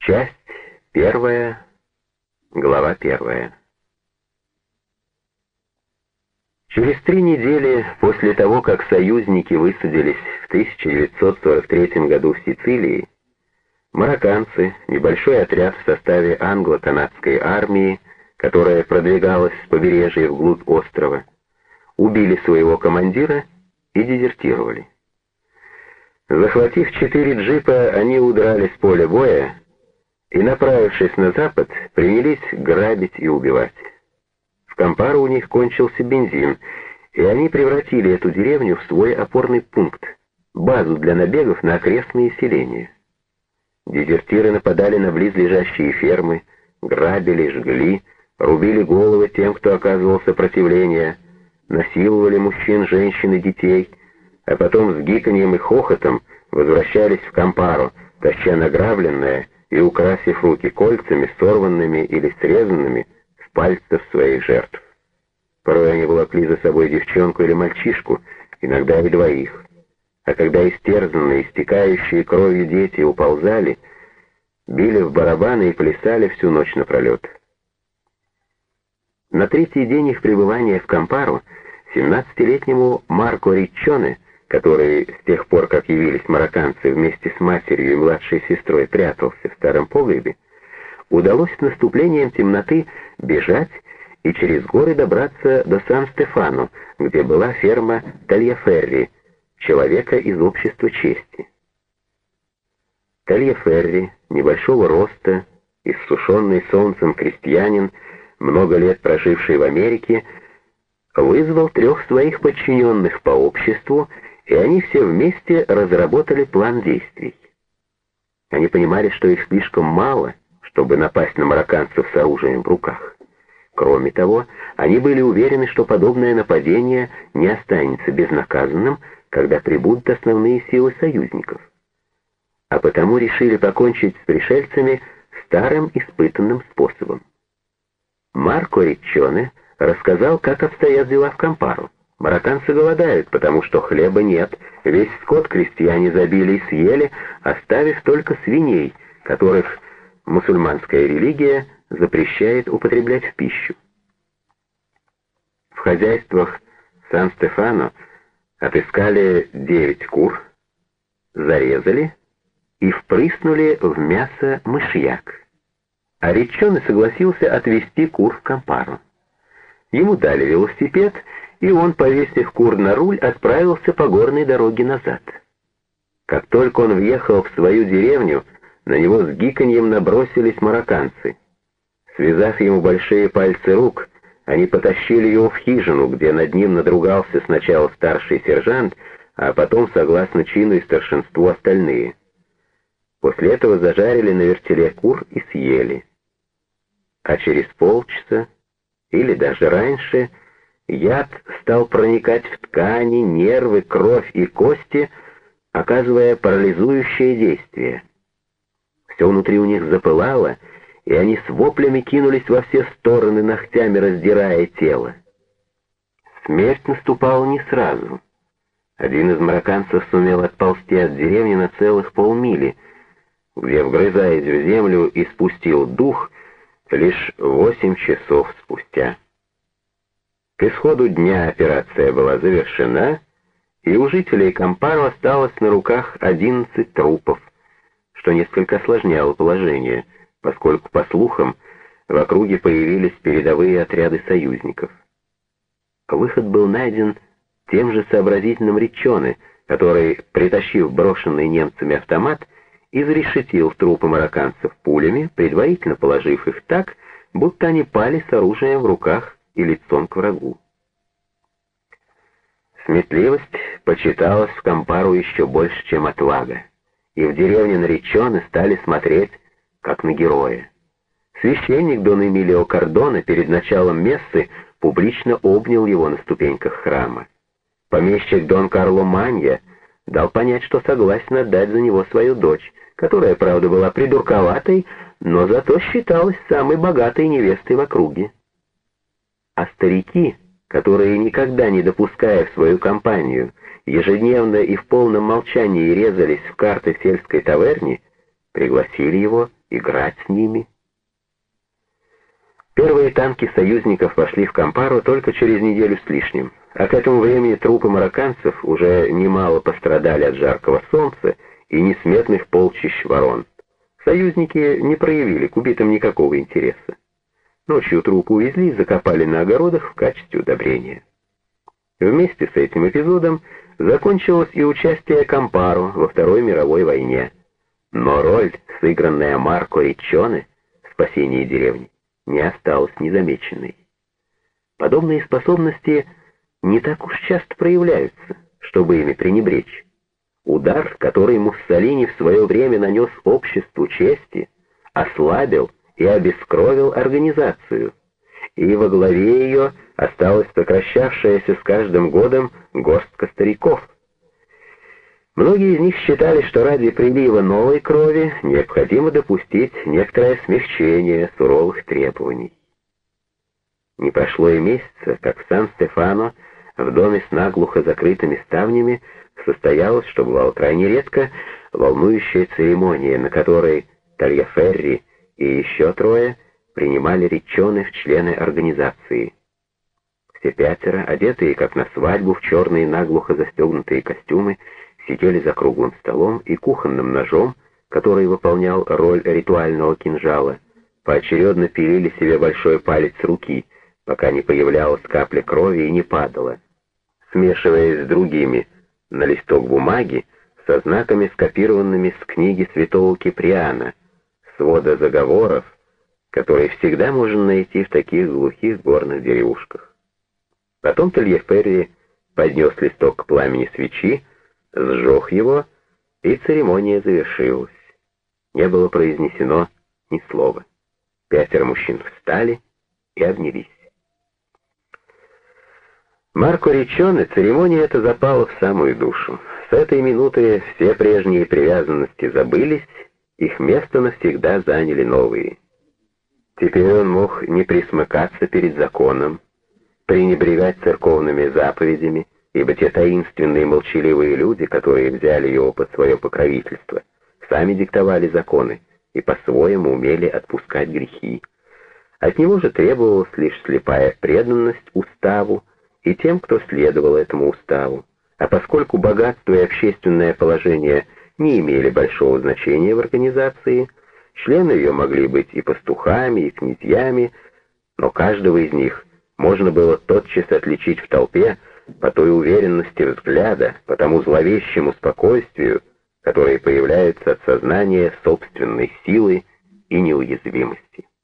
Часть первая, глава первая. Через 3 недели после того, как союзники высадились в 1943 году в Сицилии, марокканцы, небольшой отряд в составе англо-канадской армии, которая продвигалась с побережья вглубь острова, убили своего командира и дезертировали. Захватив 4 джипа, они удрали с поля боя и, направившись на запад, принялись грабить и убивать. В Кампаро у них кончился бензин, и они превратили эту деревню в свой опорный пункт, базу для набегов на окрестные селения. Дезертиры нападали на близлежащие фермы, грабили, жгли, рубили головы тем, кто оказывал сопротивление, насиловали мужчин, женщин и детей, а потом с гиканьем и хохотом возвращались в Кампаро, таща награбленное и украсив руки кольцами, сорванными или срезанными с пальцев своих жертв. Порой они волокли за собой девчонку или мальчишку, иногда и двоих. А когда истерзанные, истекающие кровью дети уползали, били в барабаны и плясали всю ночь напролет. На 3-й день их пребывания в Кампаро 17-летнему Марко Риччоне, который с тех пор, как явились марокканцы, вместе с матерью и младшей сестрой прятался в старом погребе, удалось с наступлением темноты бежать и через горы добраться до Сан-Стефано, где была ферма Тальяферри, человека из общества чести. Тальяферри, небольшого роста, иссушенный солнцем крестьянин, много лет проживший в Америке, вызвал 3 своих подчиненных по обществу, и они все вместе разработали план действий. Они понимали, что их слишком мало, чтобы напасть на марокканцев с оружием в руках. Кроме того, они были уверены, что подобное нападение не останется безнаказанным, когда прибудут основные силы союзников. А потому решили покончить с пришельцами старым испытанным способом. Марко Риччоне рассказал, как обстоят дела в Кампаро. Марокканцы голодают, потому что хлеба нет, весь скот крестьяне забили и съели, оставив только свиней, которых мусульманская религия запрещает употреблять в пищу. В хозяйствах Сан-Стефано отыскали 9 кур, зарезали и впрыснули в мясо мышьяк. А Риччоне согласился отвезти кур в Кампаро. Ему дали велосипед, и он, повесив кур на руль, отправился по горной дороге назад. Как только он въехал в свою деревню, на него с гиканьем набросились марокканцы. Связав ему большие пальцы рук, они потащили его в хижину, где над ним надругался сначала старший сержант, а потом, согласно чину и старшинству, остальные. После этого зажарили на вертеле кур и съели. А через полчаса, или даже раньше, яд стал проникать в ткани, нервы, кровь и кости, оказывая парализующее действие. Все внутри у них запылало, и они с воплями кинулись во все стороны, ногтями раздирая тело. Смерть наступала не сразу. Один из марокканцев сумел отползти от деревни на целых полмили, где, вгрызаясь в землю, испустил дух лишь 8 часов спустя. К исходу дня операция была завершена, и у жителей Кампаро осталось на руках 11 трупов, что несколько осложняло положение, поскольку, по слухам, в округе появились передовые отряды союзников. Выход был найден тем же сообразительным Риччоне, который, притащив брошенный немцами автомат, изрешетил трупы марокканцев пулями, предварительно положив их так, будто они пали с оружием в руках и лицом к врагу. Сметливость почиталась в Кампаро еще больше, чем отвага, и в деревне на Риччоне стали смотреть, как на героя. Священник Дон Эмилио Кардона перед началом мессы публично обнял его на ступеньках храма. Помещик Дон Карло Манья дал понять, что согласен отдать за него свою дочь, которая, правда, была придурковатой, но зато считалась самой богатой невестой в округе. А старики, которые, никогда не допуская в свою компанию, ежедневно и в полном молчании резались в карты в сельской таверне, пригласили его играть с ними. Первые танки союзников вошли в Кампару только через неделю с лишним, а к этому времени трупы марокканцев уже немало пострадали от жаркого солнца и несметных полчищ ворон. Союзники не проявили к убитым никакого интереса. Ночью трупы увезли и закопали на огородах в качестве удобрения. Вместе с этим эпизодом закончилось и участие Кампаро во Второй мировой войне. Но роль, сыгранная Марко Риччоне в спасении деревни, не осталась незамеченной. Подобные способности не так уж часто проявляются, чтобы ими пренебречь. Удар, который Муссолини в свое время нанес обществу чести, ослабил и обескровил организацию, и во главе ее осталась сокращавшаяся с каждым годом горстка стариков. Многие из них считали, что ради прилива новой крови необходимо допустить некоторое смягчение суровых требований. Не прошло и месяца, как в Сан-Стефано, в доме с наглухо закрытыми ставнями, состоялась, что бывало крайне редко, волнующая церемония, на которой Тальяферри и еще трое принимали Риччоне в члены организации. Все пятеро, одетые как на свадьбу в черные наглухо застегнутые костюмы, сидели за круглым столом и кухонным ножом, который выполнял роль ритуального кинжала, поочередно пилили себе большой палец руки, пока не появлялась капля крови и не падала, смешиваясь с другими на листок бумаги со знаками, скопированными с книги святого Киприана, свода заговоров, которые всегда можно найти в таких глухих горных деревушках. Потом Тальяферри поднес листок к пламени свечи, сжег его, и церемония завершилась. Не было произнесено ни слова. Пятеро мужчин встали и обнялись. Марко Риччоне церемония эта запала в самую душу. С этой минуты все прежние привязанности забылись, их место навсегда заняли новые. Теперь он мог не присмыкаться перед законом, пренебрегать церковными заповедями, ибо те таинственные молчаливые люди, которые взяли его под свое покровительство, сами диктовали законы и по-своему умели отпускать грехи. От него же требовалась лишь слепая преданность уставу и тем, кто следовал этому уставу. А поскольку богатство и общественное положение не имели большого значения в организации, члены ее могли быть и пастухами, и князьями, но каждого из них можно было тотчас отличить в толпе по той уверенности взгляда, по тому зловещему спокойствию, которое появляется от сознания собственной силы и неуязвимости.